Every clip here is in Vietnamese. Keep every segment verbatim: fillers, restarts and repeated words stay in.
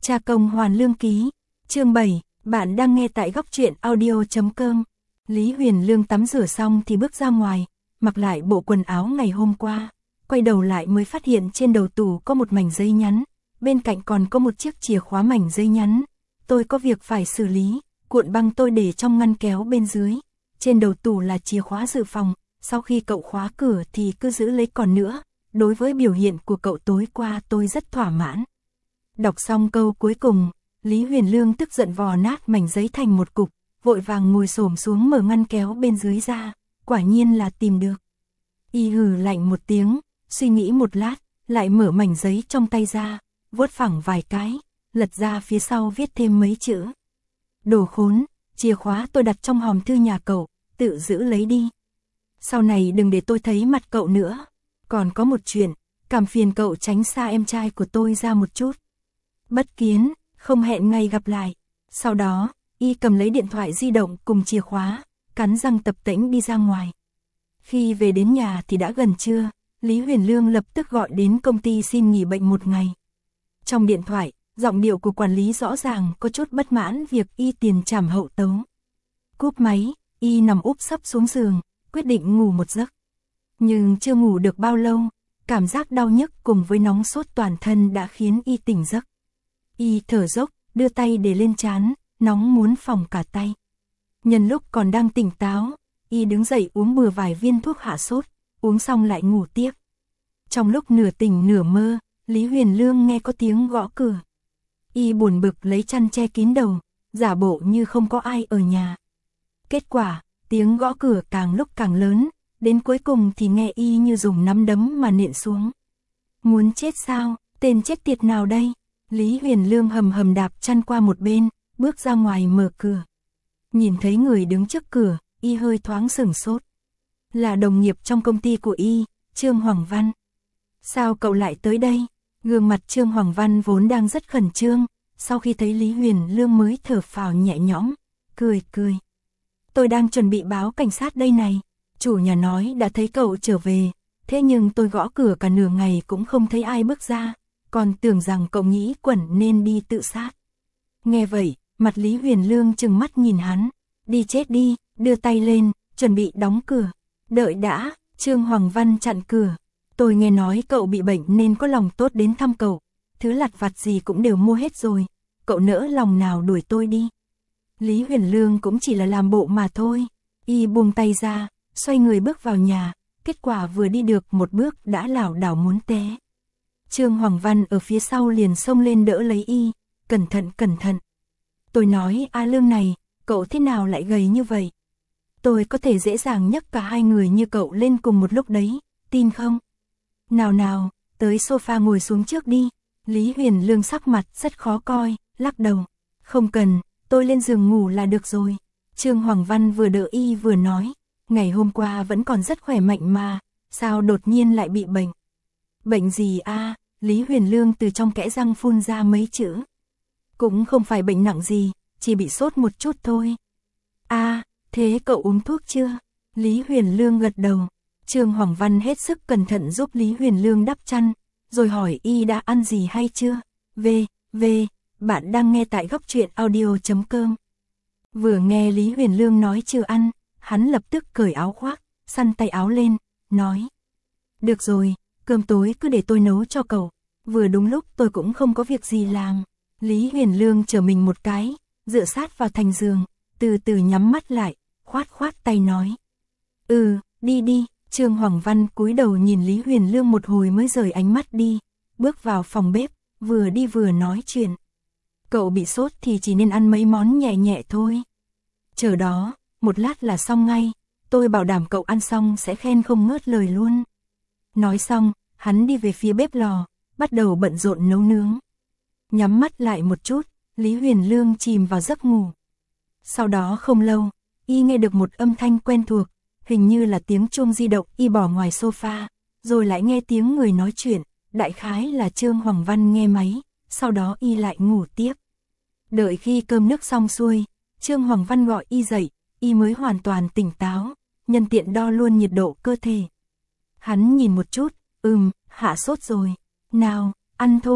Cha công hoàn lương ký, chương bảy, bạn đang nghe tại góc truyện audio chấm com. Lý Huyền Lương tắm rửa xong thì bước ra ngoài, mặc lại bộ quần áo ngày hôm qua, quay đầu lại mới phát hiện trên đầu tủ có một mảnh giấy nhắn, bên cạnh còn có một chiếc chìa khóa mảnh giấy nhắn. Tôi có việc phải xử lý, cuộn băng tôi để trong ngăn kéo bên dưới, trên đầu tủ là chìa khóa dự phòng, sau khi cậu khóa cửa thì cứ giữ lấy còn nữa. Đối với biểu hiện của cậu tối qua tôi rất thỏa mãn. Đọc xong câu cuối cùng, Lý Huyền Lương tức giận vò nát mảnh giấy thành một cục, vội vàng ngồi xổm xuống mở ngăn kéo bên dưới ra, quả nhiên là tìm được. Y hừ lạnh một tiếng, suy nghĩ một lát, lại mở mảnh giấy trong tay ra, vuốt phẳng vài cái, lật ra phía sau viết thêm mấy chữ. Đồ khốn, chìa khóa tôi đặt trong hòm thư nhà cậu, tự giữ lấy đi. Sau này đừng để tôi thấy mặt cậu nữa. Còn có một chuyện, cảm phiền cậu tránh xa em trai của tôi ra một chút. Bất Kiến, không hẹn ngày gặp lại. Sau đó, y cầm lấy điện thoại di động cùng chìa khóa, cắn răng tập tễnh đi ra ngoài. Khi về đến nhà thì đã gần trưa, Lý Huyền Lương lập tức gọi đến công ty xin nghỉ bệnh một ngày. Trong điện thoại, giọng điệu của quản lý rõ ràng có chút bất mãn việc y tiền trảm hậu tấu. Cúp máy, y nằm úp sấp xuống giường, quyết định ngủ một giấc. Nhưng chưa ngủ được bao lâu, cảm giác đau nhức cùng với nóng sốt toàn thân đã khiến y tỉnh giấc. Y thở dốc, đưa tay để lên trán, nóng muốn phỏng cả tay. Nhân lúc còn đang tỉnh táo, y đứng dậy uống bừa vài viên thuốc hạ sốt, uống xong lại ngủ tiếp. Trong lúc nửa tỉnh nửa mơ, Lý Huyền Lương nghe có tiếng gõ cửa. Y buồn bực lấy chăn che kín đầu, giả bộ như không có ai ở nhà. Kết quả, tiếng gõ cửa càng lúc càng lớn. Đến cuối cùng thì nghe y như dùng nắm đấm mà nện xuống. Muốn chết sao, tên chết tiệt nào đây? Lý Huyền Lương hầm hầm đạp chăn qua một bên, bước ra ngoài mở cửa. Nhìn thấy người đứng trước cửa, y hơi thoáng sửng sốt. Là đồng nghiệp trong công ty của y, Trương Hoàng Văn. Sao cậu lại tới đây? Gương mặt Trương Hoàng Văn vốn đang rất khẩn trương, sau khi thấy Lý Huyền Lương mới thở phào nhẹ nhõm, cười cười. Tôi đang chuẩn bị báo cảnh sát đây này. Chủ nhà nói đã thấy cậu trở về, thế nhưng tôi gõ cửa cả nửa ngày cũng không thấy ai bước ra, còn tưởng rằng cậu nghĩ quẩn nên đi tự sát. Nghe vậy, mặt Lý Huyền Lương trừng mắt nhìn hắn, đi chết đi, đưa tay lên, chuẩn bị đóng cửa. Đợi đã, Trương Hoàng Văn chặn cửa. Tôi nghe nói cậu bị bệnh nên có lòng tốt đến thăm cậu, thứ lặt vặt gì cũng đều mua hết rồi, cậu nỡ lòng nào đuổi tôi đi. Lý Huyền Lương cũng chỉ là làm bộ mà thôi, y buông tay ra. Xoay người bước vào nhà, kết quả vừa đi được một bước đã lảo đảo muốn té. Trương Hoàng Văn ở phía sau liền xông lên đỡ lấy y, cẩn thận cẩn thận. Tôi nói A Lương này, cậu thế nào lại gầy như vậy? Tôi có thể dễ dàng nhấc cả hai người như cậu lên cùng một lúc đấy, tin không? Nào nào, tới sofa ngồi xuống trước đi. Lý Huyền Lương sắc mặt rất khó coi, lắc đầu. Không cần, tôi lên giường ngủ là được rồi. Trương Hoàng Văn vừa đỡ y vừa nói. Ngày hôm qua vẫn còn rất khỏe mạnh mà, sao đột nhiên lại bị bệnh? Bệnh gì a? Lý Huyền Lương từ trong kẽ răng phun ra mấy chữ. Cũng không phải bệnh nặng gì, chỉ bị sốt một chút thôi. A, thế cậu uống thuốc chưa? Lý Huyền Lương gật đầu. Trương Hoàng Văn hết sức cẩn thận giúp Lý Huyền Lương đắp chăn, rồi hỏi y đã ăn gì hay chưa? V, V, bạn đang nghe tại góc truyện audio chấm com. Vừa nghe Lý Huyền Lương nói chưa ăn, hắn lập tức cởi áo khoác, xăn tay áo lên, nói. Được rồi, cơm tối cứ để tôi nấu cho cậu, vừa đúng lúc tôi cũng không có việc gì làm. Lý Huyền Lương trở mình một cái, dựa sát vào thành giường, từ từ nhắm mắt lại, khoát khoát tay nói. Ừ, đi đi. Trương Hoàng Văn cúi đầu nhìn Lý Huyền Lương một hồi mới rời ánh mắt đi, bước vào phòng bếp, vừa đi vừa nói chuyện. Cậu bị sốt thì chỉ nên ăn mấy món nhẹ nhẹ thôi. Chờ đó. Một lát là xong ngay, tôi bảo đảm cậu ăn xong sẽ khen không ngớt lời luôn. Nói xong, hắn đi về phía bếp lò, bắt đầu bận rộn nấu nướng. Nhắm mắt lại một chút, Lý Huyền Lương chìm vào giấc ngủ. Sau đó không lâu, y nghe được một âm thanh quen thuộc, hình như là tiếng chuông di động y bỏ ngoài sofa, rồi lại nghe tiếng người nói chuyện, đại khái là Trương Hoàng Văn nghe máy, sau đó y lại ngủ tiếp. Đợi khi cơm nước xong xuôi, Trương Hoàng Văn gọi y dậy. Y mới hoàn toàn tỉnh táo, nhân tiện đo luôn nhiệt độ cơ thể. Hắn nhìn một chút, ừm, hạ sốt rồi. Nào, ăn thôi.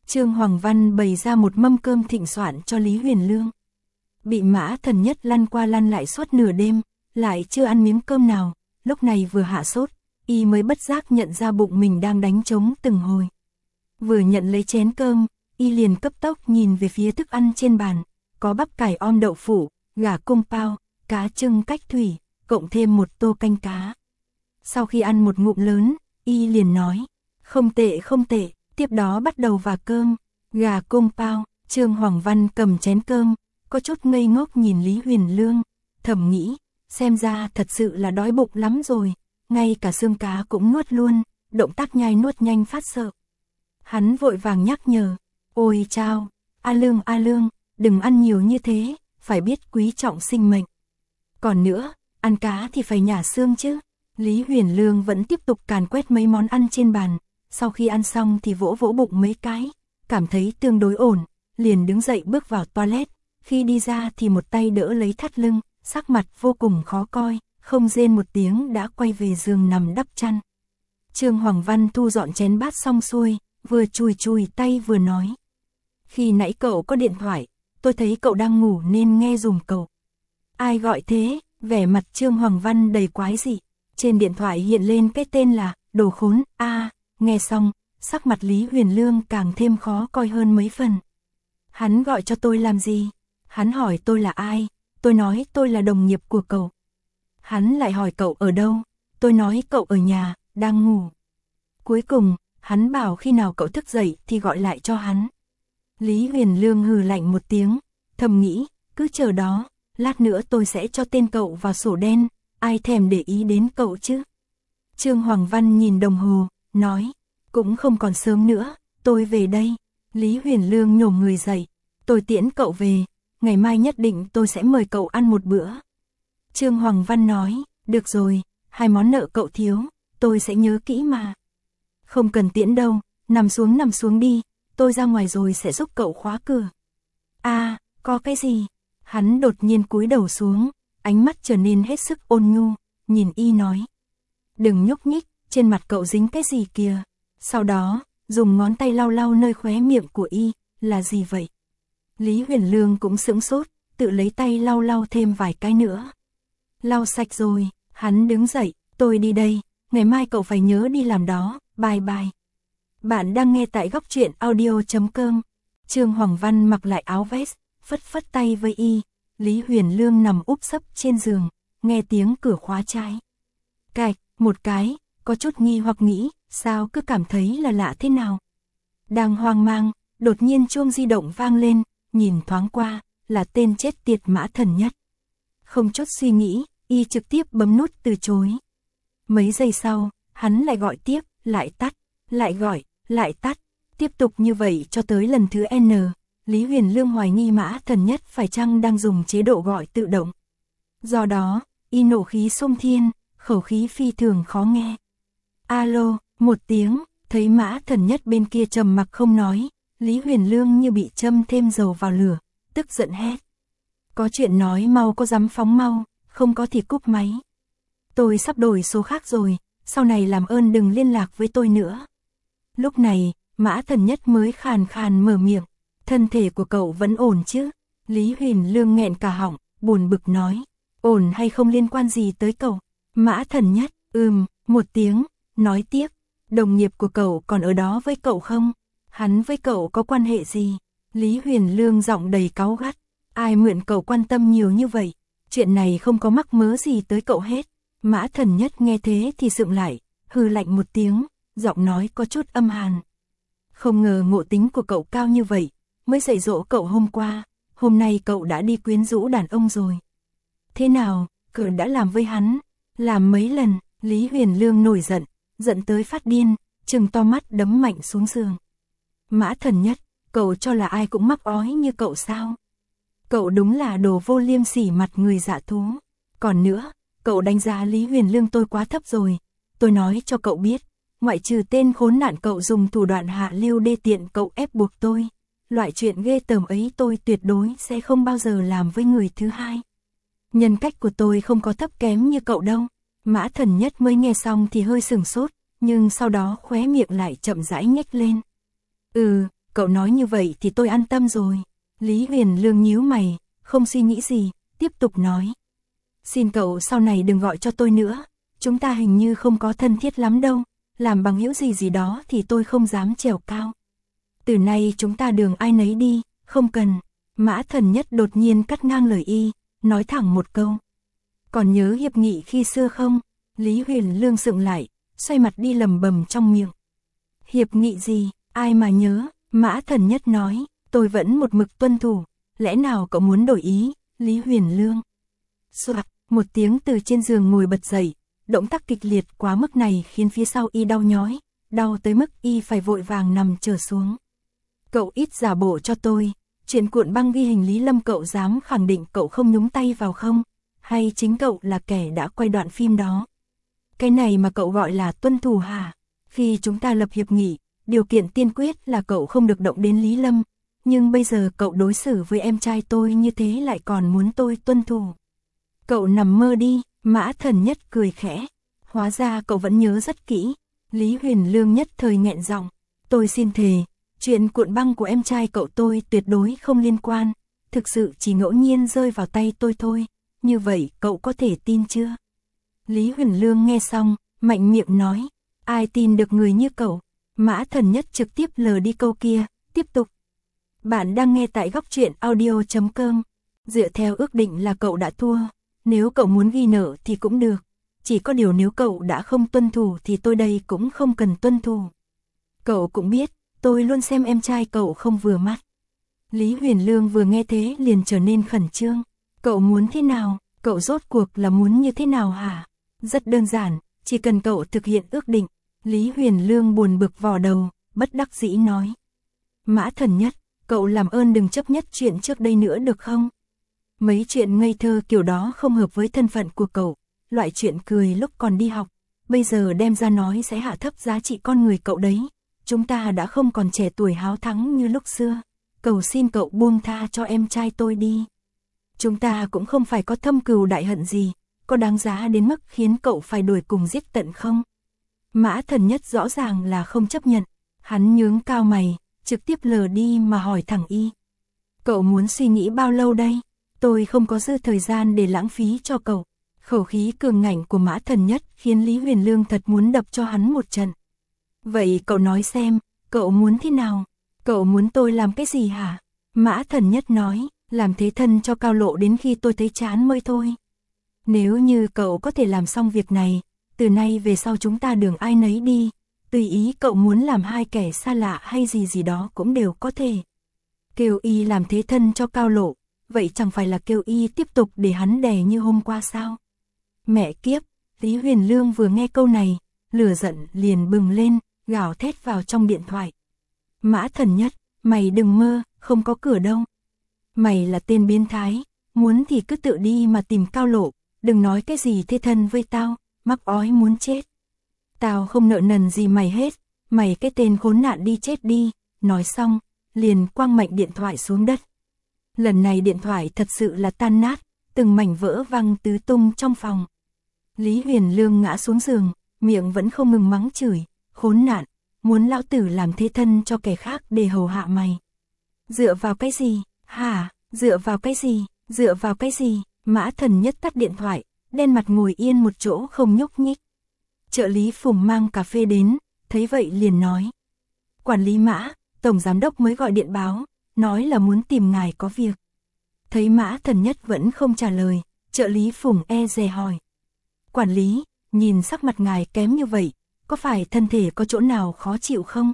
Trương Hoàng Văn bày ra một mâm cơm thịnh soạn cho Lý Huyền Lương. Bị Mã Thần Nhất lăn qua lăn lại suốt nửa đêm, lại chưa ăn miếng cơm nào, lúc này vừa hạ sốt, y mới bất giác nhận ra bụng mình đang đánh trống từng hồi. Vừa nhận lấy chén cơm, y liền cấp tốc nhìn về phía thức ăn trên bàn, có bắp cải om đậu phụ, gà cung pao, cá trưng cách thủy, cộng thêm một tô canh cá. Sau khi ăn một ngụm lớn, y liền nói, không tệ không tệ, tiếp đó bắt đầu vào cơm, gà cung pao. Trương Hoàng Văn cầm chén cơm, có chút ngây ngốc nhìn Lý Huyền Lương, thầm nghĩ, xem ra thật sự là đói bụng lắm rồi, ngay cả xương cá cũng nuốt luôn, động tác nhai nuốt nhanh phát sợ. Hắn vội vàng nhắc nhở, ôi chao, A Lương A Lương, đừng ăn nhiều như thế, phải biết quý trọng sinh mệnh. Còn nữa, ăn cá thì phải nhả xương chứ. Lý Huyền Lương vẫn tiếp tục càn quét mấy món ăn trên bàn, sau khi ăn xong thì vỗ vỗ bụng mấy cái, cảm thấy tương đối ổn, liền đứng dậy bước vào toilet, khi đi ra thì một tay đỡ lấy thắt lưng, sắc mặt vô cùng khó coi, không rên một tiếng đã quay về giường nằm đắp chăn. Trương Hoàng Văn thu dọn chén bát xong xuôi, vừa chùi chùi tay vừa nói. Khi nãy cậu có điện thoại, tôi thấy cậu đang ngủ nên nghe dùm cậu. Ai gọi thế? Vẻ mặt Trương Hoàng Văn đầy quái dị. Trên điện thoại hiện lên cái tên là Đồ Khốn. A, à, nghe xong, sắc mặt Lý Huyền Lương càng thêm khó coi hơn mấy phần. Hắn gọi cho tôi làm gì? Hắn hỏi tôi là ai? Tôi nói tôi là đồng nghiệp của cậu. Hắn lại hỏi cậu ở đâu? Tôi nói cậu ở nhà, đang ngủ. Cuối cùng, hắn bảo khi nào cậu thức dậy thì gọi lại cho hắn. Lý Huyền Lương hừ lạnh một tiếng, thầm nghĩ, cứ chờ đó, lát nữa tôi sẽ cho tên cậu vào sổ đen, ai thèm để ý đến cậu chứ. Trương Hoàng Văn nhìn đồng hồ, nói, cũng không còn sớm nữa, tôi về đây. Lý Huyền Lương nhổm người dậy, tôi tiễn cậu về, ngày mai nhất định tôi sẽ mời cậu ăn một bữa. Trương Hoàng Văn nói, được rồi, hai món nợ cậu thiếu, tôi sẽ nhớ kỹ mà. Không cần tiễn đâu, nằm xuống nằm xuống đi, tôi ra ngoài rồi sẽ giúp cậu khóa cửa. À, có cái gì? Hắn đột nhiên cúi đầu xuống, ánh mắt trở nên hết sức ôn nhu, nhìn y nói. Đừng nhúc nhích, trên mặt cậu dính cái gì kìa. Sau đó, dùng ngón tay lau lau nơi khóe miệng của y, là gì vậy? Lý Huyền Lương cũng sững sốt, tự lấy tay lau lau thêm vài cái nữa. Lau sạch rồi, hắn đứng dậy, tôi đi đây, ngày mai cậu phải nhớ đi làm đó, bye bye. Bạn đang nghe tại góc truyện audio chấm com. Trương Hoàng Văn mặc lại áo vest, phất phất tay với y. Lý Huyền Lương nằm úp sấp trên giường, nghe tiếng cửa khóa trái. Cạch, một cái, có chút nghi hoặc nghĩ, sao cứ cảm thấy là lạ thế nào. Đang hoang mang, đột nhiên chuông di động vang lên, nhìn thoáng qua, là tên chết tiệt Mã Thần Nhất. Không chút suy nghĩ, y trực tiếp bấm nút từ chối. Mấy giây sau, hắn lại gọi tiếp, lại tắt, lại gọi, lại tắt, tiếp tục như vậy cho tới lần thứ N. Lý Huyền Lương hoài nghi Mã Thần Nhất phải chăng đang dùng chế độ gọi tự động. Do đó, y nộ khí xung thiên, khẩu khí phi thường khó nghe. Alo, một tiếng, thấy Mã Thần Nhất bên kia trầm mặc không nói, Lý Huyền Lương như bị châm thêm dầu vào lửa, tức giận hét. Có chuyện nói mau có dám phóng mau, không có thì cúp máy. Tôi sắp đổi số khác rồi, sau này làm ơn đừng liên lạc với tôi nữa. Lúc này, Mã Thần Nhất mới khàn khàn mở miệng. Thân thể của cậu vẫn ổn chứ? Lý Huyền Lương nghẹn cả họng, buồn bực nói. Ổn hay không liên quan gì tới cậu? Mã Thần Nhất, ừm, một tiếng, nói tiếp. Đồng nghiệp của cậu còn ở đó với cậu không? Hắn với cậu có quan hệ gì? Lý Huyền Lương giọng đầy cáu gắt. Ai mượn cậu quan tâm nhiều như vậy? Chuyện này không có mắc mớ gì tới cậu hết. Mã Thần Nhất nghe thế thì sượng lại, hừ lạnh một tiếng, giọng nói có chút âm hàn. Không ngờ ngộ tính của cậu cao như vậy, mới dạy dỗ cậu hôm qua, hôm nay cậu đã đi quyến rũ đàn ông rồi. Thế nào, cậu đã làm với hắn? Làm mấy lần? Lý Huyền Lương nổi giận, giận tới phát điên, trừng to mắt đấm mạnh xuống giường. Mã Thần Nhất, cậu cho là ai cũng mắc ói như cậu sao? Cậu đúng là đồ vô liêm sỉ mặt người dạ thú. Còn nữa, cậu đánh giá Lý Huyền Lương tôi quá thấp rồi. Tôi nói cho cậu biết, ngoại trừ tên khốn nạn cậu dùng thủ đoạn hạ lưu đê tiện cậu ép buộc tôi. Loại chuyện ghê tởm ấy tôi tuyệt đối sẽ không bao giờ làm với người thứ hai. Nhân cách của tôi không có thấp kém như cậu đâu. Mã Thần Nhất mới nghe xong thì hơi sừng sốt, nhưng sau đó khóe miệng lại chậm rãi nhếch lên. Ừ, cậu cậu nói như vậy thì tôi an tâm rồi. Lý Huyền Lương nhíu mày, không suy nghĩ gì, tiếp tục nói. Xin cậu sau này đừng gọi cho tôi nữa, chúng ta hình như không có thân thiết lắm đâu, làm bằng hữu gì gì đó thì tôi không dám trèo cao. Từ nay chúng ta đường ai nấy đi, không cần. Mã Thần Nhất đột nhiên cắt ngang lời y, nói thẳng một câu. Còn nhớ hiệp nghị khi xưa không? Lý Huyền Lương sững lại, xoay mặt đi lầm bầm trong miệng. Hiệp nghị gì, ai mà nhớ? Mã Thần Nhất nói, tôi vẫn một mực tuân thủ, lẽ nào cậu muốn đổi ý? Lý Huyền Lương. Soạt, một tiếng từ trên giường ngồi bật dậy, động tác kịch liệt quá mức này khiến phía sau y đau nhói, đau tới mức y phải vội vàng nằm trở xuống. Cậu ít giả bộ cho tôi, chuyện cuộn băng ghi hình Lý Lâm cậu dám khẳng định cậu không nhúng tay vào không? Hay chính cậu là kẻ đã quay đoạn phim đó? Cái này mà cậu gọi là tuân thủ hả? Khi chúng ta lập hiệp nghị, điều kiện tiên quyết là cậu không được động đến Lý Lâm, nhưng bây giờ cậu đối xử với em trai tôi như thế lại còn muốn tôi tuân thủ. Cậu nằm mơ đi, Mã Thần Nhất cười khẽ. Hóa ra cậu vẫn nhớ rất kỹ. Lý Huyền Lương nhất thời nghẹn giọng. Tôi xin thề, chuyện cuộn băng của em trai cậu tôi tuyệt đối không liên quan, thực sự chỉ ngẫu nhiên rơi vào tay tôi thôi, như vậy cậu có thể tin chưa? Lý Huyền Lương nghe xong, mạnh miệng nói, ai tin được người như cậu? Mã Thần Nhất trực tiếp lờ đi câu kia, tiếp tục. Bạn đang nghe tại góc truyện audio chấm com. Dựa theo ước định là cậu đã thua, nếu cậu muốn ghi nợ thì cũng được, chỉ có điều nếu cậu đã không tuân thủ thì tôi đây cũng không cần tuân thủ. Cậu cũng biết, tôi luôn xem em trai cậu không vừa mắt. Lý Huyền Lương vừa nghe thế liền trở nên khẩn trương. Cậu muốn thế nào? Cậu rốt cuộc là muốn như thế nào hả? Rất đơn giản, chỉ cần cậu thực hiện ước định. Lý Huyền Lương buồn bực vò đầu, bất đắc dĩ nói. Mã Thần Nhất, cậu làm ơn đừng chấp nhất chuyện trước đây nữa được không? Mấy chuyện ngây thơ kiểu đó không hợp với thân phận của cậu, loại chuyện cười lúc còn đi học, bây giờ đem ra nói sẽ hạ thấp giá trị con người cậu đấy. Chúng ta đã không còn trẻ tuổi háo thắng như lúc xưa, cầu xin cậu buông tha cho em trai tôi đi. Chúng ta cũng không phải có thâm cừu đại hận gì, có đáng giá đến mức khiến cậu phải đuổi cùng giết tận không? Mã Thần Nhất rõ ràng là không chấp nhận, hắn nhướng cao mày, trực tiếp lờ đi mà hỏi thẳng y. Cậu muốn suy nghĩ bao lâu đây? Tôi không có dư thời gian để lãng phí cho cậu. Khẩu khí cường ngạnh của Mã Thần Nhất khiến Lý Huyền Lương thật muốn đập cho hắn một trận. Vậy cậu nói xem, cậu muốn thế nào? Cậu muốn tôi làm cái gì hả? Mã Thần Nhất nói, làm thế thân cho Cao Lộ đến khi tôi thấy chán mới thôi. Nếu như cậu có thể làm xong việc này, từ nay về sau chúng ta đường ai nấy đi, tùy ý cậu muốn làm hai kẻ xa lạ hay gì gì đó cũng đều có thể. Kêu y làm thế thân cho Cao Lộ, vậy chẳng phải là kêu y tiếp tục để hắn đè như hôm qua sao? Mẹ kiếp, Lý Huyền Lương vừa nghe câu này, lửa giận liền bừng lên, gào thét vào trong điện thoại. Mã Thần Nhất, mày đừng mơ, không có cửa đâu. Mày là tên biến thái, muốn thì cứ tự đi mà tìm Cao Lộ, đừng nói cái gì thế thân với tao, mắc ói muốn chết. Tao không nợ nần gì mày hết, mày cái tên khốn nạn đi chết đi. Nói xong, liền quăng mạnh điện thoại xuống đất. Lần này điện thoại thật sự là tan nát, từng mảnh vỡ văng tứ tung trong phòng. Lý Huyền Lương ngã xuống giường, miệng vẫn không ngừng mắng chửi, khốn nạn, muốn lão tử làm thế thân cho kẻ khác để hầu hạ mày. Dựa vào cái gì? Hả? Dựa vào cái gì? Dựa vào cái gì? Mã Thần Nhất tắt điện thoại, đen mặt ngồi yên một chỗ không nhúc nhích. Trợ lý Phùng mang cà phê đến, thấy vậy liền nói. Quản lý Mã, tổng giám đốc mới gọi điện báo, nói là muốn tìm ngài có việc. Thấy Mã Thần Nhất vẫn không trả lời, trợ lý Phùng e dè hỏi. Quản lý, nhìn sắc mặt ngài kém như vậy, có phải thân thể có chỗ nào khó chịu không?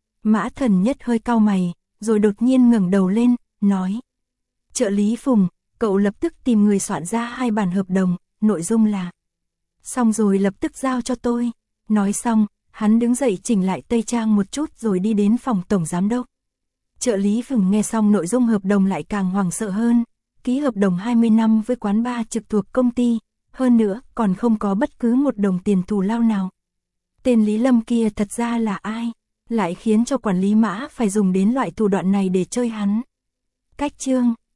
Mã Thần Nhất hơi cau mày, rồi đột nhiên ngẩng đầu lên, nói. Trợ lý Phùng, cậu lập tức tìm người soạn ra hai bản hợp đồng, nội dung là. Xong rồi lập tức giao cho tôi. Nói xong, hắn đứng dậy chỉnh lại tây trang một chút rồi đi đến phòng tổng giám đốc. Trợ lý Phùng nghe xong nội dung hợp đồng lại càng hoảng sợ hơn, ký hợp đồng hai mươi năm với quán bar trực thuộc công ty, hơn nữa còn không có bất cứ một đồng tiền thù lao nào. Tên Lý Lâm kia thật ra là ai, lại khiến cho quản lý Mã phải dùng đến loại thủ đoạn này để chơi hắn. Cách chương